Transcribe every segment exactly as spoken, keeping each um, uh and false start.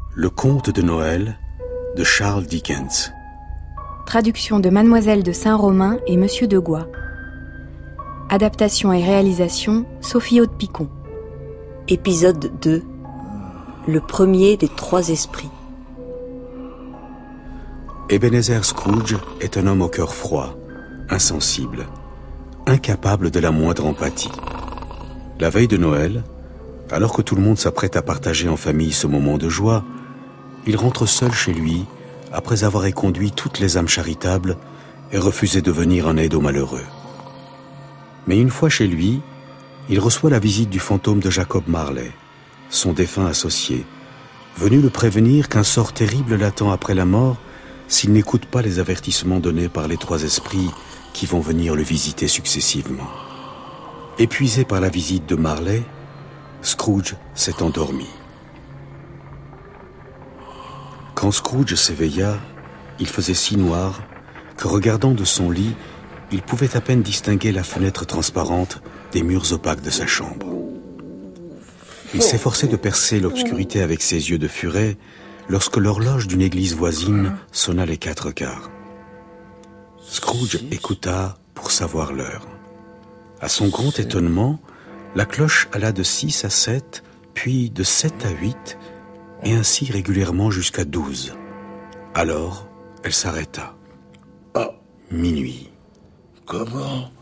Le conte de Noël de Charles Dickens. Traduction de Mademoiselle de Saint-Romain et Monsieur de Gois. Adaptation et réalisation Sophie Aude-Picon. Épisode deux. Le premier des trois esprits. Ebenezer Scrooge est un homme au cœur froid, insensible, incapable de la moindre empathie. La veille de Noël, alors que tout le monde s'apprête à partager en famille ce moment de joie, il rentre seul chez lui après avoir éconduit toutes les âmes charitables et refusé de venir en aide aux malheureux. Mais une fois chez lui, il reçoit la visite du fantôme de Jacob Marley, son défunt associé, venu le prévenir qu'un sort terrible l'attend après la mort s'il n'écoute pas les avertissements donnés par les trois esprits qui vont venir le visiter successivement. Épuisé par la visite de Marley, Scrooge s'est endormi. Quand Scrooge s'éveilla, il faisait si noir que, regardant de son lit, il pouvait à peine distinguer la fenêtre transparente des murs opaques de sa chambre. Il s'efforçait de percer l'obscurité avec ses yeux de furet lorsque l'horloge d'une église voisine sonna les quatre quarts. Scrooge écouta pour savoir l'heure. À son grand étonnement, la cloche alla de six à sept, puis de sept à huit, et ainsi régulièrement jusqu'à douze. Alors, elle s'arrêta. Ah. Minuit. Comment?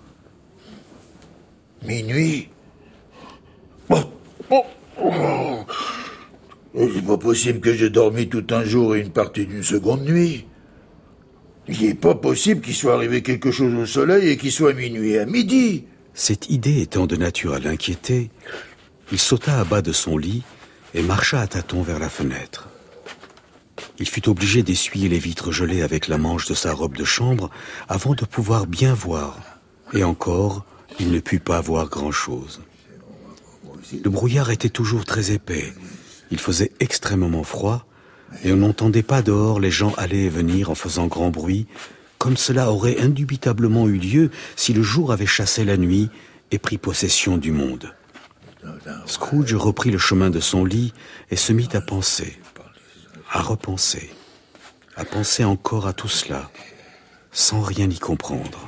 Minuit? Oh. Oh. Oh. C'est pas possible que j'ai dormi tout un jour et une partie d'une seconde nuit. Il n'est pas possible qu'il soit arrivé quelque chose au soleil et qu'il soit minuit à midi. Cette idée étant de nature à l'inquiéter, il sauta à bas de son lit et marcha à tâtons vers la fenêtre. Il fut obligé d'essuyer les vitres gelées avec la manche de sa robe de chambre avant de pouvoir bien voir. Et encore, il ne put pas voir grand-chose. Le brouillard était toujours très épais. Il faisait extrêmement froid et on n'entendait pas dehors les gens aller et venir en faisant grand bruit, comme cela aurait indubitablement eu lieu si le jour avait chassé la nuit et pris possession du monde. Scrooge reprit le chemin de son lit et se mit à penser, à repenser, à penser encore à tout cela, sans rien y comprendre.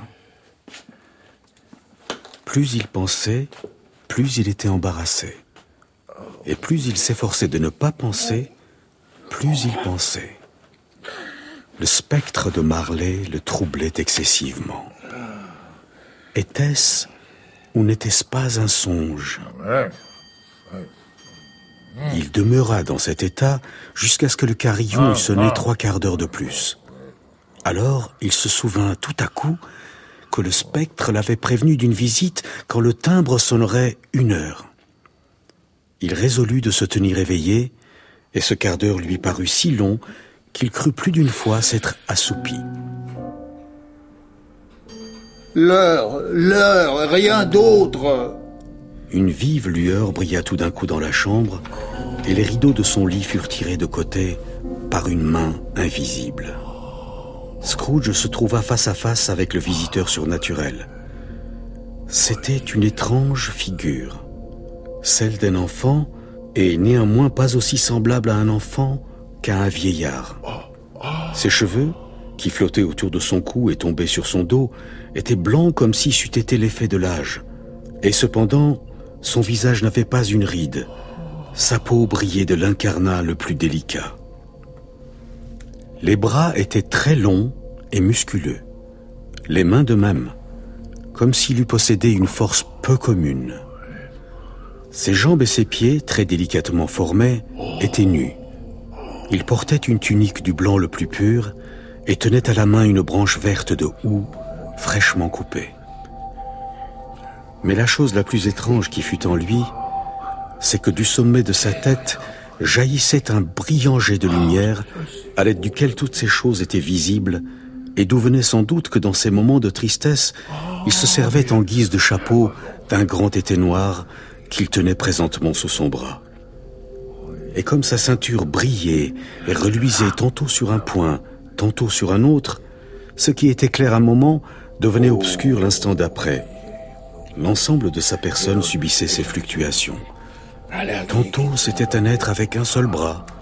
Plus il pensait, plus il était embarrassé. Et plus il s'efforçait de ne pas penser, plus il pensait. Le spectre de Marley le troublait excessivement. Était-ce ou n'était-ce pas un songe? Il demeura dans cet état jusqu'à ce que le carillon eût sonné trois quarts d'heure de plus. Alors, il se souvint tout à coup que le spectre l'avait prévenu d'une visite quand le timbre sonnerait une heure. Il résolut de se tenir éveillé, et ce quart d'heure lui parut si long qu'il crut plus d'une fois s'être assoupi. L'heure, l'heure, rien d'autre. Une vive lueur brilla tout d'un coup dans la chambre, et les rideaux de son lit furent tirés de côté par une main invisible. Scrooge se trouva face à face avec le visiteur surnaturel. C'était une étrange figure, celle d'un enfant, et néanmoins pas aussi semblable à un enfant qu'à un vieillard. Ses cheveux, qui flottaient autour de son cou et tombaient sur son dos, étaient blancs comme si c'eût été l'effet de l'âge. Et cependant, son visage n'avait pas une ride. Sa peau brillait de l'incarnat le plus délicat. Les bras étaient très longs et musculeux. Les mains de même, comme s'il eût possédé une force peu commune. Ses jambes et ses pieds, très délicatement formés, étaient nus. Il portait une tunique du blanc le plus pur et tenait à la main une branche verte de houx, fraîchement coupée. Mais la chose la plus étrange qui fut en lui, c'est que du sommet de sa tête jaillissait un brillant jet de lumière à l'aide duquel toutes ces choses étaient visibles et d'où venait sans doute que dans ces moments de tristesse, il se servait en guise de chapeau d'un grand épée noir qu'il tenait présentement sous son bras. Et comme sa ceinture brillait et reluisait tantôt sur un point, tantôt sur un autre, ce qui était clair un moment devenait obscur l'instant d'après. L'ensemble de sa personne subissait ces fluctuations. Tantôt c'était un être avec un seul bras,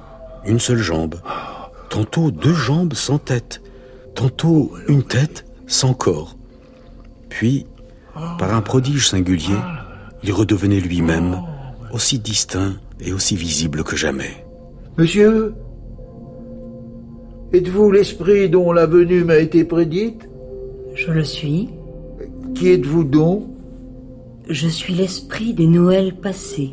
une seule jambe, tantôt deux jambes sans tête, tantôt une tête sans corps. Puis, par un prodige singulier, il redevenait lui-même, aussi distinct et aussi visible que jamais. Monsieur, êtes-vous l'esprit dont la venue m'a été prédite? Je le suis. Qui êtes-vous donc? Je suis l'esprit des Noëls passés.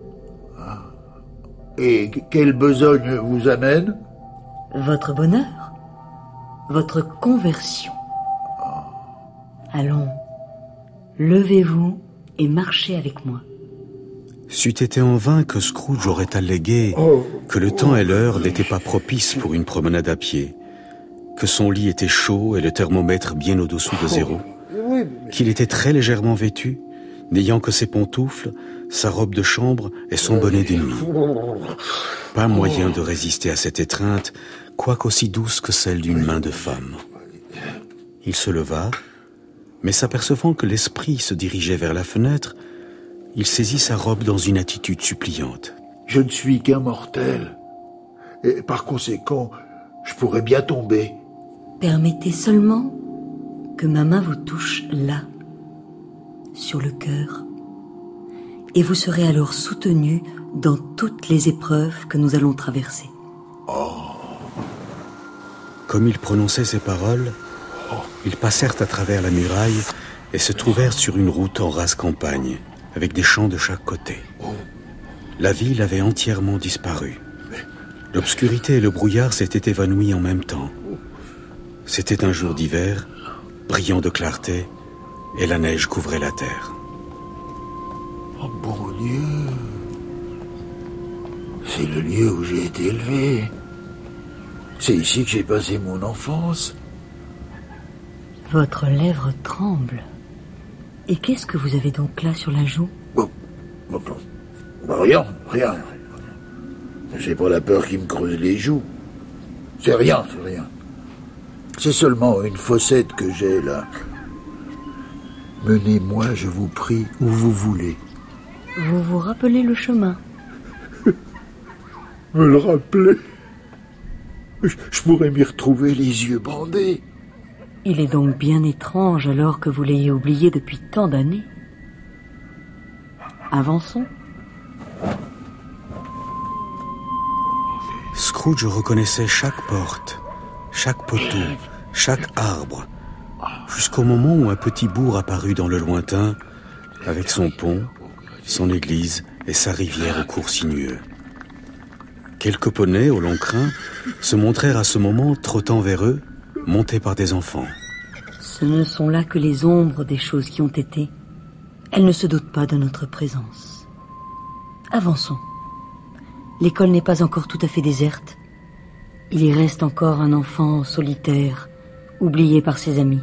Et quelle besogne vous amène? Votre bonheur, votre conversion. Allons, levez-vous et marchez avec moi. C'eût été en vain que Scrooge aurait allégué que le temps et l'heure n'étaient pas propices pour une promenade à pied, que son lit était chaud et le thermomètre bien au-dessous de zéro, qu'il était très légèrement vêtu, n'ayant que ses pantoufles, sa robe de chambre et son bonnet de nuit. Pas moyen de résister à cette étreinte, quoique aussi douce que celle d'une main de femme. Il se leva, mais s'apercevant que l'esprit se dirigeait vers la fenêtre, il saisit sa robe dans une attitude suppliante. Je ne suis qu'un mortel, et par conséquent, je pourrais bien tomber. Permettez seulement que ma main vous touche là, sur le cœur, et vous serez alors soutenu dans toutes les épreuves que nous allons traverser. Oh. Comme il prononçait ces paroles, ils passèrent à travers la muraille et se trouvèrent sur une route en rase campagne, avec des champs de chaque côté. La ville avait entièrement disparu. L'obscurité et le brouillard s'étaient évanouis en même temps. C'était un jour d'hiver, brillant de clarté, et la neige couvrait la terre. Oh bon Dieu! C'est le lieu où j'ai été élevé. C'est ici que j'ai passé mon enfance. Votre lèvre tremble. Et qu'est-ce que vous avez donc là sur la joue? Bon, bon, bon. Bon, rien, rien. J'ai pas la peur qui me creuse les joues. C'est rien, c'est rien. C'est seulement une fossette que j'ai là. Menez-moi, je vous prie, où vous voulez. Vous vous rappelez le chemin? Me le rappeler? Je, je pourrais m'y retrouver les yeux bandés. Il est donc bien étrange alors que vous l'ayez oublié depuis tant d'années. Avançons. Scrooge reconnaissait chaque porte, chaque poteau, chaque arbre, jusqu'au moment où un petit bourg apparut dans le lointain, avec son pont, son église et sa rivière au cours sinueux. Quelques poneys au long crin se montrèrent à ce moment trottant vers eux, montés par des enfants. Ce ne sont là que les ombres des choses qui ont été. Elles ne se doutent pas de notre présence. Avançons. L'école n'est pas encore tout à fait déserte. Il y reste encore un enfant solitaire, oublié par ses amis.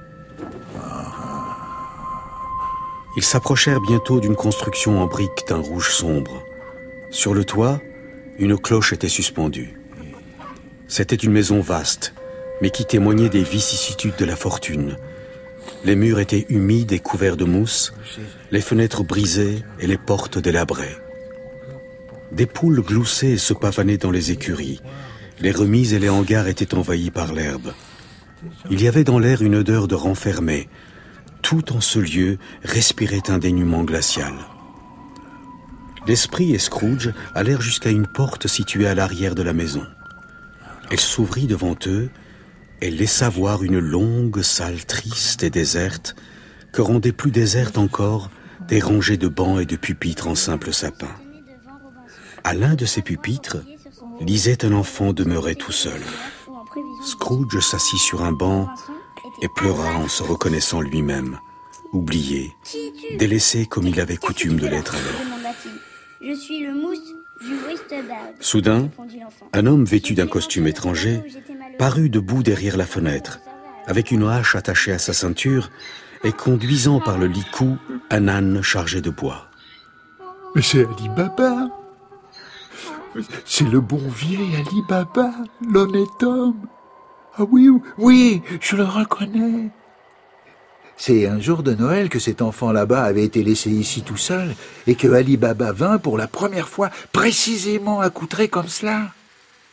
Ils s'approchèrent bientôt d'une construction en briques d'un rouge sombre. Sur le toit, une cloche était suspendue. C'était une maison vaste, mais qui témoignait des vicissitudes de la fortune. Les murs étaient humides et couverts de mousse, les fenêtres brisées et les portes délabrées. Des poules gloussaient et se pavanaient dans les écuries. Les remises et les hangars étaient envahis par l'herbe. Il y avait dans l'air une odeur de renfermé. Tout en ce lieu respirait un dénuement glacial. L'esprit et Scrooge allèrent jusqu'à une porte située à l'arrière de la maison. Elle s'ouvrit devant eux et laissa voir une longue salle triste et déserte que rendaient plus déserte encore des rangées de bancs et de pupitres en simple sapin. À l'un de ces pupitres, lisait un enfant demeuré tout seul. Scrooge s'assit sur un banc et pleura en se reconnaissant lui-même, oublié, délaissé comme il avait coutume de l'être alors. Je suis le mousse du Westberg. Soudain, un homme vêtu d'un costume étranger parut debout derrière la fenêtre, avec une hache attachée à sa ceinture et conduisant par le licou un âne chargé de bois. Mais c'est Ali Baba. C'est le bon vieil Ali Baba, l'honnête homme. Ah oui, oui, je le reconnais. C'est un jour de Noël que cet enfant là-bas avait été laissé ici tout seul et que Ali Baba vint pour la première fois précisément accoutré comme cela.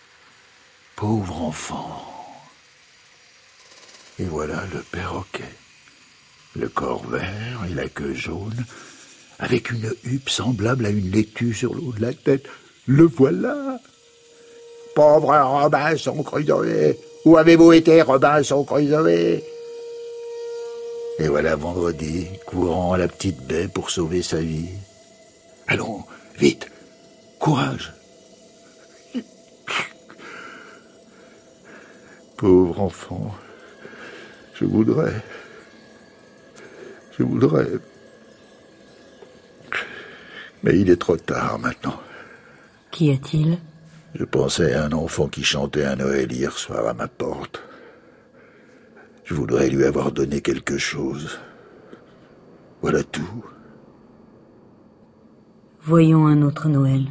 Pauvre enfant. Et voilà le perroquet. Le corps vert et la queue jaune, avec une huppe semblable à une laitue sur le haut de la tête. Le voilà. Pauvre Robinson Crusoe. Où avez-vous été, Robinson Crusoe? Et voilà vendredi, courant à la petite baie pour sauver sa vie. Allons, vite, courage. Pauvre enfant, je voudrais, je voudrais. Mais il est trop tard maintenant. Qu'y a-t-il? Je pensais à un enfant qui chantait un Noël hier soir à ma porte. Je voudrais lui avoir donné quelque chose. Voilà tout. Voyons un autre Noël.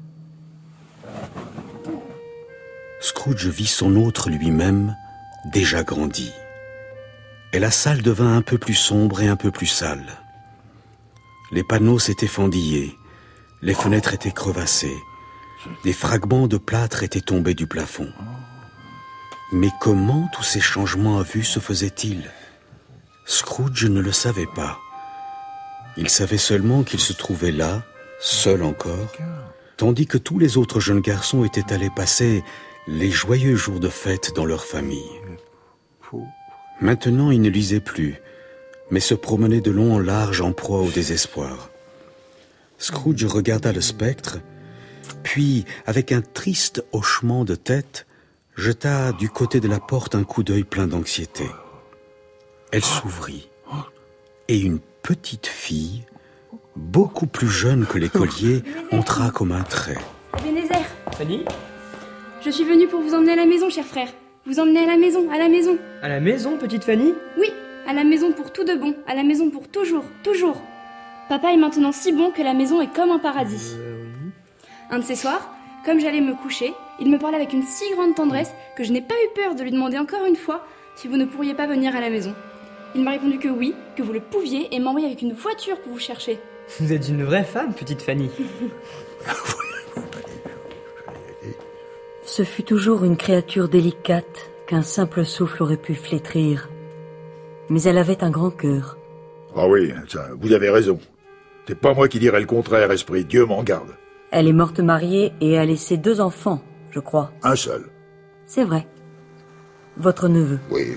Scrooge vit son autre lui-même, déjà grandi. Et la salle devint un peu plus sombre et un peu plus sale. Les panneaux s'étaient fendillés, les fenêtres étaient crevassées, des fragments de plâtre étaient tombés du plafond. Mais comment tous ces changements à vue se faisaient-ils? Scrooge ne le savait pas. Il savait seulement qu'il se trouvait là, seul encore, tandis que tous les autres jeunes garçons étaient allés passer les joyeux jours de fête dans leur famille. Maintenant, il ne lisait plus, mais se promenait de long en large en proie au désespoir. Scrooge regarda le spectre, puis, avec un triste hochement de tête, jeta du côté de la porte un coup d'œil plein d'anxiété. Elle s'ouvrit, et une petite fille, beaucoup plus jeune que l'écolier, entra comme un trait. Ebenezer. Fanny? Je suis venue pour vous emmener à la maison, cher frère. Vous emmener à la maison, à la maison. À la maison, petite Fanny? Oui, à la maison pour tout de bon, à la maison pour toujours, toujours. Papa est maintenant si bon que la maison est comme un paradis. Euh, oui. Un de ces soirs, comme j'allais me coucher, il me parlait avec une si grande tendresse que je n'ai pas eu peur de lui demander encore une fois si vous ne pourriez pas venir à la maison. Il m'a répondu que oui, que vous le pouviez et m'a envoyé avec une voiture pour vous chercher. Vous êtes une vraie femme, petite Fanny. Ce fut toujours une créature délicate qu'un simple souffle aurait pu flétrir. Mais elle avait un grand cœur. Ah oui, ça, vous avez raison. C'est pas moi qui dirais le contraire, esprit. Dieu m'en garde. Elle est morte mariée et a laissé deux enfants, je crois. Un seul. C'est vrai. Votre neveu. Oui.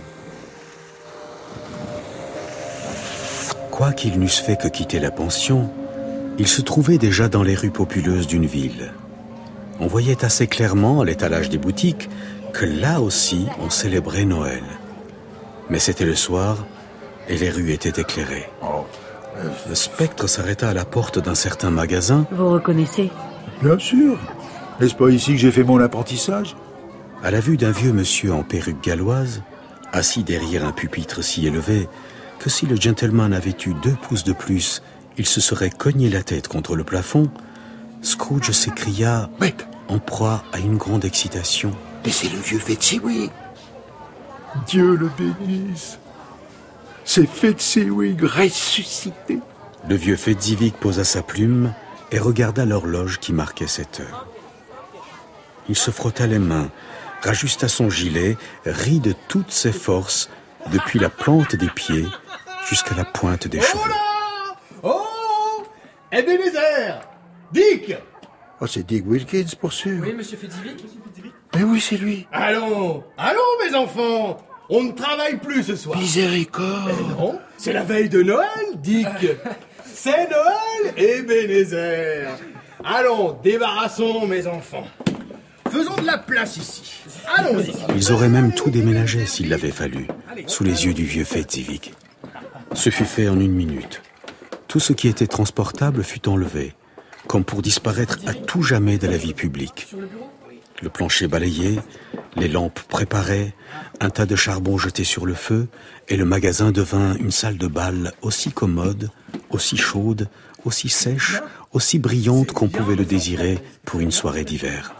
Quoiqu'ils n'eussent fait que quitter la pension, ils se trouvaient déjà dans les rues populeuses d'une ville. On voyait assez clairement à l'étalage des boutiques que là aussi on célébrait Noël. Mais c'était le soir et les rues étaient éclairées. Oh. Le spectre s'arrêta à la porte d'un certain magasin. Vous reconnaissez? Bien sûr. N'est-ce pas ici que j'ai fait mon apprentissage? À la vue d'un vieux monsieur en perruque galloise, assis derrière un pupitre si élevé que si le gentleman avait eu deux pouces de plus, il se serait cogné la tête contre le plafond, Scrooge s'écria, Mais... en proie à une grande excitation. Mais c'est le vieux Fitziwig. Dieu le bénisse. C'est Fitziwig ressuscité. Le vieux Fezziwig posa sa plume et regarda l'horloge qui marquait sept heures. Il se frotta les mains, rajusta son gilet, rit de toutes ses forces, depuis la plante des pieds jusqu'à la pointe des oh cheveux. Là oh Ebenezer Dick Oh, c'est Dick Wilkins, pour sûr. Oui, monsieur Fezziwig? Mais oui, c'est lui. Allons Allons, mes enfants. On ne travaille plus ce soir. Miséricorde. Eh non, c'est la veille de Noël, Dick. C'est Noël, Ebenezer. Allons, débarrassons, mes enfants. Faisons de la place ici. Allons-y. Ils auraient même tout déménagé s'il l'avait fallu, sous les yeux du vieux Fezziwig. Ce fut fait en une minute. Tout ce qui était transportable fut enlevé, comme pour disparaître à tout jamais de la vie publique. Le plancher balayé, les lampes préparées, un tas de charbon jeté sur le feu, et le magasin devint une salle de bal aussi commode, aussi chaude, aussi sèche, aussi brillante qu'on pouvait le désirer pour une soirée d'hiver.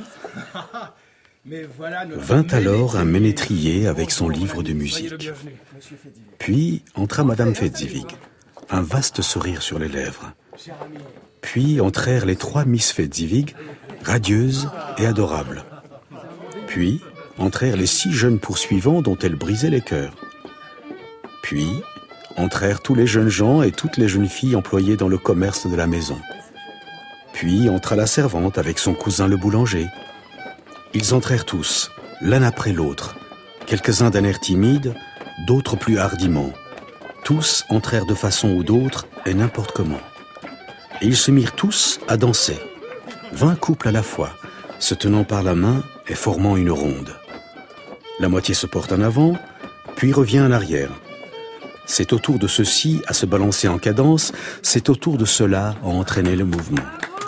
Vint alors un ménétrier avec son livre de musique. Puis entra Madame Fezziwig, un vaste sourire sur les lèvres. Puis entrèrent les trois Miss Fezziwig, radieuses et adorables. Puis entrèrent les six jeunes poursuivants dont elle brisait les cœurs. Puis entrèrent tous les jeunes gens et toutes les jeunes filles employées dans le commerce de la maison. Puis entra la servante avec son cousin le boulanger. Ils entrèrent tous, l'un après l'autre, quelques-uns d'un air timide, d'autres plus hardiment. Tous entrèrent de façon ou d'autre et n'importe comment. Et ils se mirent tous à danser, vingt couples à la fois, se tenant par la main et formant une ronde. La moitié se porte en avant, puis revient en arrière. C'est au tour de ceux-ci à se balancer en cadence, c'est au tour de ceux-là à entraîner le mouvement.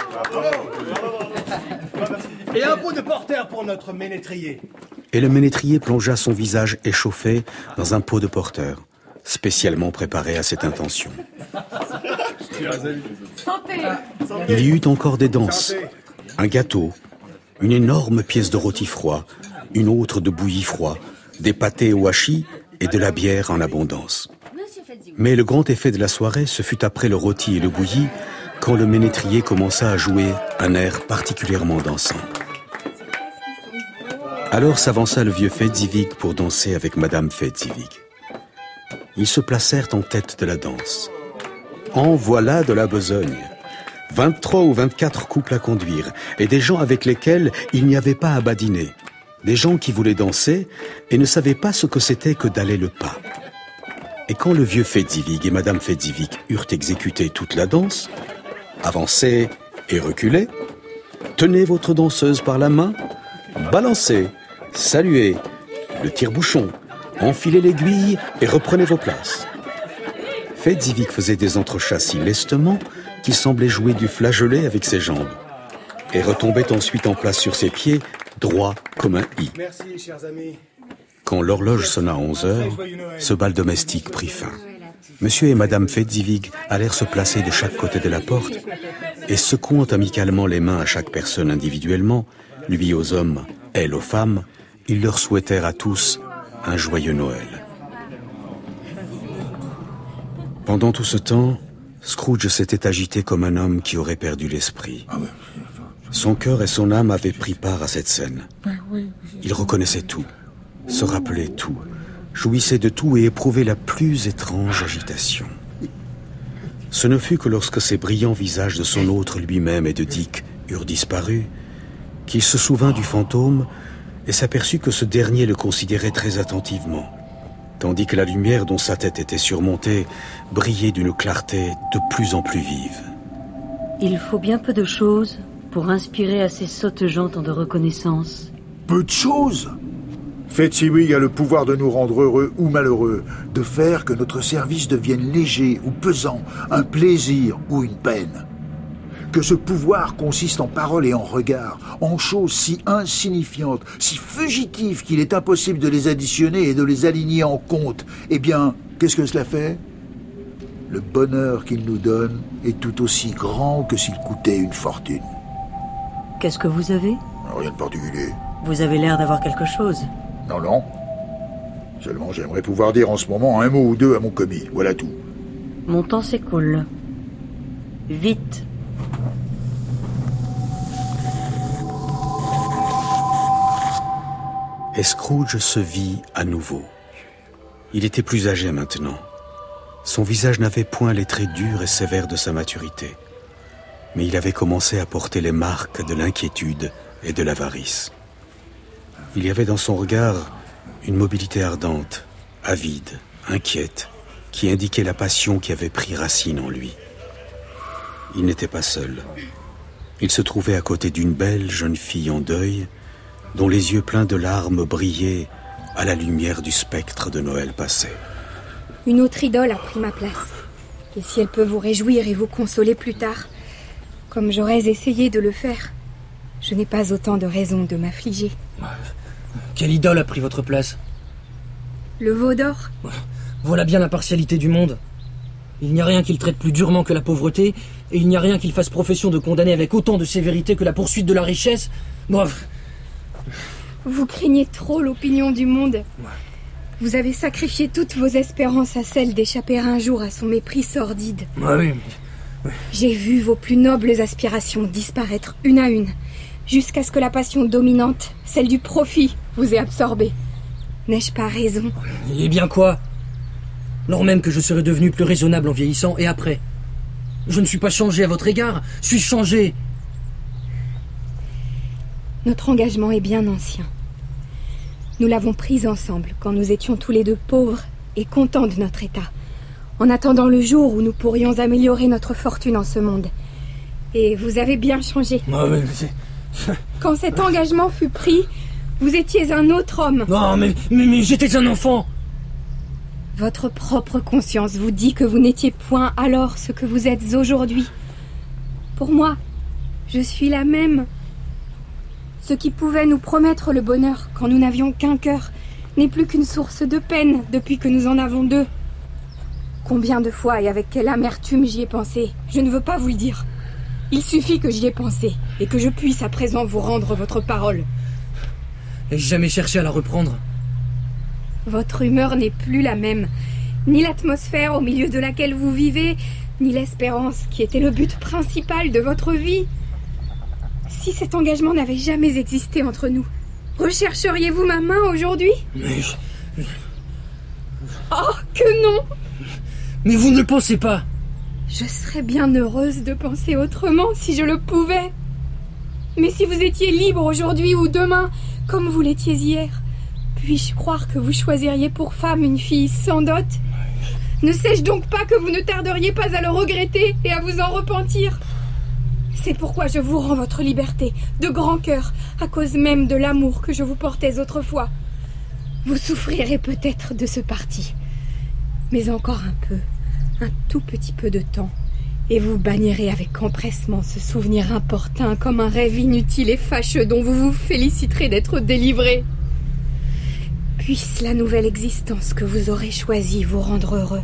Et un pot de porter pour notre ménétrier. Et le ménétrier plongea son visage échauffé dans un pot de porter, spécialement préparé à cette intention. Il y eut encore des danses, un gâteau, une énorme pièce de rôti froid, une autre de bouilli froid, des pâtés au hachis et de la bière en abondance. Mais le grand effet de la soirée, ce fut après le rôti et le bouilli, quand le ménétrier commença à jouer un air particulièrement dansant. Alors s'avança le vieux Fedzivig pour danser avec Madame Fedzivig. Ils se placèrent en tête de la danse. En voilà de la besogne. vingt-trois ou vingt-quatre couples à conduire, et des gens avec lesquels il n'y avait pas à badiner. Des gens qui voulaient danser et ne savaient pas ce que c'était que d'aller le pas. Et quand le vieux Fedzivig et Madame Fedzivig eurent exécuté toute la danse, avancez et reculez, tenez votre danseuse par la main, balancez, saluez, le tire-bouchon, enfilez l'aiguille et reprenez vos places. Fedzivig faisait des entrechats si lestement qu'il semblait jouer du flageolet avec ses jambes et retombait ensuite en place sur ses pieds, droit comme un i. Merci, chers amis. Quand l'horloge sonna à onze heures, ce bal domestique prit fin. Monsieur et Madame Fedzivig allèrent se placer de chaque côté de la porte et secouant amicalement les mains à chaque personne individuellement, lui aux hommes, elle aux femmes, ils leur souhaitèrent à tous un joyeux Noël. Pendant tout ce temps, Scrooge s'était agité comme un homme qui aurait perdu l'esprit. Son cœur et son âme avaient pris part à cette scène. Il reconnaissait tout, se rappelait tout, jouissait de tout et éprouvait la plus étrange agitation. Ce ne fut que lorsque ces brillants visages de son autre lui-même et de Dick eurent disparu, qu'il se souvint du fantôme et s'aperçut que ce dernier le considérait très attentivement, tandis que la lumière dont sa tête était surmontée brillait d'une clarté de plus en plus vive. Il faut bien peu de choses pour inspirer à ces sottes gens tant de reconnaissance. Peu de choses. Fedzivig a le pouvoir de nous rendre heureux ou malheureux, de faire que notre service devienne léger ou pesant, un plaisir ou une peine. Que ce pouvoir consiste en paroles et en regards, en choses si insignifiantes, si fugitives qu'il est impossible de les additionner et de les aligner en compte. Eh bien, qu'est-ce que cela fait ? Le bonheur qu'il nous donne est tout aussi grand que s'il coûtait une fortune. Qu'est-ce que vous avez ? Rien de particulier. Vous avez l'air d'avoir quelque chose. Non, non. Seulement, j'aimerais pouvoir dire en ce moment un mot ou deux à mon commis. Voilà tout. Mon temps s'écoule. Vite. Et Scrooge se vit à nouveau. Il était plus âgé maintenant. Son visage n'avait point les traits durs et sévères de sa maturité. Mais il avait commencé à porter les marques de l'inquiétude et de l'avarice. Il y avait dans son regard une mobilité ardente, avide, inquiète, qui indiquait la passion qui avait pris racine en lui. Il n'était pas seul. Il se trouvait à côté d'une belle jeune fille en deuil, dont les yeux pleins de larmes brillaient à la lumière du spectre de Noël passé. Une autre idole a pris ma place. Et si elle peut vous réjouir et vous consoler plus tard, comme j'aurais essayé de le faire, je n'ai pas autant de raisons de m'affliger. Quelle idole a pris votre place ? Le veau d'or. Voilà bien la partialité du monde. Il n'y a rien qu'il traite plus durement que la pauvreté, et il n'y a rien qu'il fasse profession de condamner avec autant de sévérité que la poursuite de la richesse. Bref. Vous craignez trop l'opinion du monde. Vous avez sacrifié toutes vos espérances à celle d'échapper un jour à son mépris sordide. Ah oui, mais... J'ai vu vos plus nobles aspirations disparaître une à une, jusqu'à ce que la passion dominante, celle du profit, vous ait absorbé. N'ai-je pas raison? Eh bien quoi? Lors même que je serais devenu plus raisonnable en vieillissant, et après? Je ne suis pas changé à votre égard, suis-je changé? Notre engagement est bien ancien. Nous l'avons pris ensemble quand nous étions tous les deux pauvres et contents de notre état, en attendant le jour où nous pourrions améliorer notre fortune en ce monde. Et vous avez bien changé. Ah, mais c'est... Quand cet engagement fut pris, vous étiez un autre homme. Non, mais, mais, mais j'étais un enfant. Votre propre conscience vous dit que vous n'étiez point alors ce que vous êtes aujourd'hui. Pour moi, je suis la même. Ce qui pouvait nous promettre le bonheur quand nous n'avions qu'un cœur n'est plus qu'une source de peine depuis que nous en avons deux. Combien de fois et avec quelle amertume j'y ai pensé, je ne veux pas vous le dire. Il suffit que j'y ai pensé et que je puisse à présent vous rendre votre parole. Ai-je jamais cherché à la reprendre? Votre humeur n'est plus la même. Ni l'atmosphère au milieu de laquelle vous vivez, ni l'espérance qui était le but principal de votre vie. Si cet engagement n'avait jamais existé entre nous, rechercheriez-vous ma main aujourd'hui? Mais je... Oh, que non! Mais vous ne le pensez pas? Je serais bien heureuse de penser autrement si je le pouvais. Mais si vous étiez libre aujourd'hui ou demain, comme vous l'étiez hier, puis-je croire que vous choisiriez pour femme une fille sans dot? Ne sais-je donc pas que vous ne tarderiez pas à le regretter et à vous en repentir? C'est pourquoi je vous rends votre liberté, de grand cœur, à cause même de l'amour que je vous portais autrefois. Vous souffrirez peut-être de ce parti, mais encore un peu, un tout petit peu de temps, et vous bannirez avec empressement ce souvenir importun comme un rêve inutile et fâcheux dont vous vous féliciterez d'être délivré. Puisse la nouvelle existence que vous aurez choisie vous rendre heureux.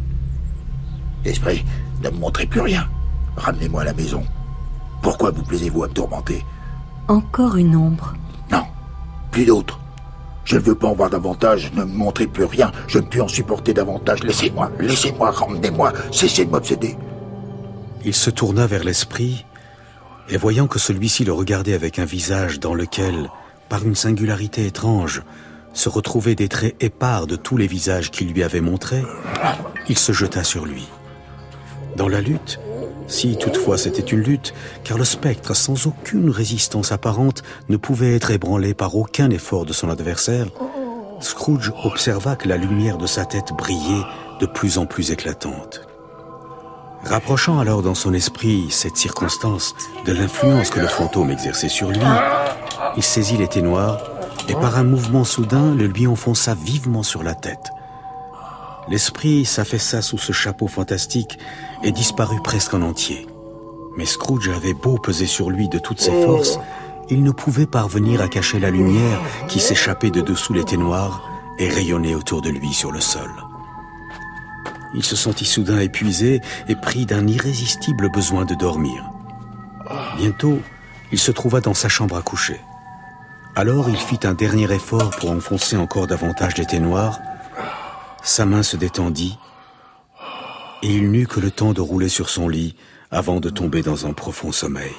Esprit, ne me montrez plus rien. Ramenez-moi à la maison. Pourquoi vous plaisez-vous à me tourmenter? Encore une ombre. Non, plus d'autres. Je ne veux pas en voir davantage, ne me montrez plus rien. Je ne puis en supporter davantage. Laissez-moi, laissez-moi, ramenez-moi, cessez de m'obséder. Il se tourna vers l'esprit, et voyant que celui-ci le regardait avec un visage dans lequel, par une singularité étrange, se retrouvaient des traits épars de tous les visages qu'il lui avait montrés, il se jeta sur lui. Dans la lutte, si toutefois c'était une lutte, car le spectre, sans aucune résistance apparente, ne pouvait être ébranlé par aucun effort de son adversaire, Scrooge observa que la lumière de sa tête brillait de plus en plus éclatante. Rapprochant alors dans son esprit cette circonstance de l'influence que le fantôme exerçait sur lui, il saisit l'été noir et par un mouvement soudain le lui enfonça vivement sur la tête. L'esprit s'affaissa sous ce chapeau fantastique et disparut presque en entier. Mais Scrooge avait beau peser sur lui de toutes ses forces, il ne pouvait parvenir à cacher la lumière qui s'échappait de dessous l'été noir et rayonnait autour de lui sur le sol. Il se sentit soudain épuisé et pris d'un irrésistible besoin de dormir. Bientôt, il se trouva dans sa chambre à coucher. Alors il fit un dernier effort pour enfoncer encore davantage l'été noir. Sa main se détendit et il n'eut que le temps de rouler sur son lit avant de tomber dans un profond sommeil.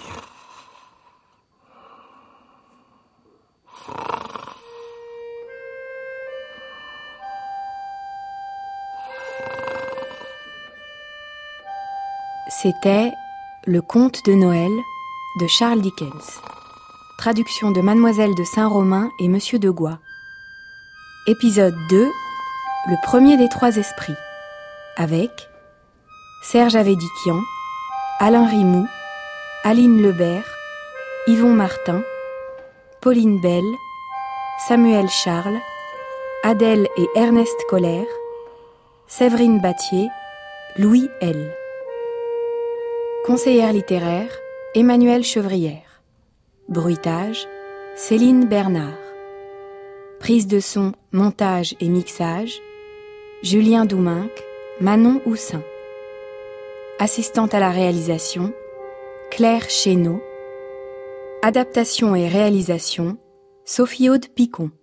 C'était Le Conte de Noël de Charles Dickens. Traduction de Mademoiselle de Saint-Romain et Monsieur de Gois. Épisode deux, le premier des trois esprits. Avec Serge Avedikian, Alain Rimou, Aline Lebert, Yvon Martin, Pauline Bell, Samuel Charles, Adèle et Ernest Colère, Séverine Battier, Louis L. Conseillère littéraire, Emmanuelle Chevrière. Bruitage, Céline Bernard. Prise de son, montage et mixage, Julien Douminc, Manon Houssin. Assistante à la réalisation, Claire Chénaud. Adaptation et réalisation, Sophie-Aude Picon.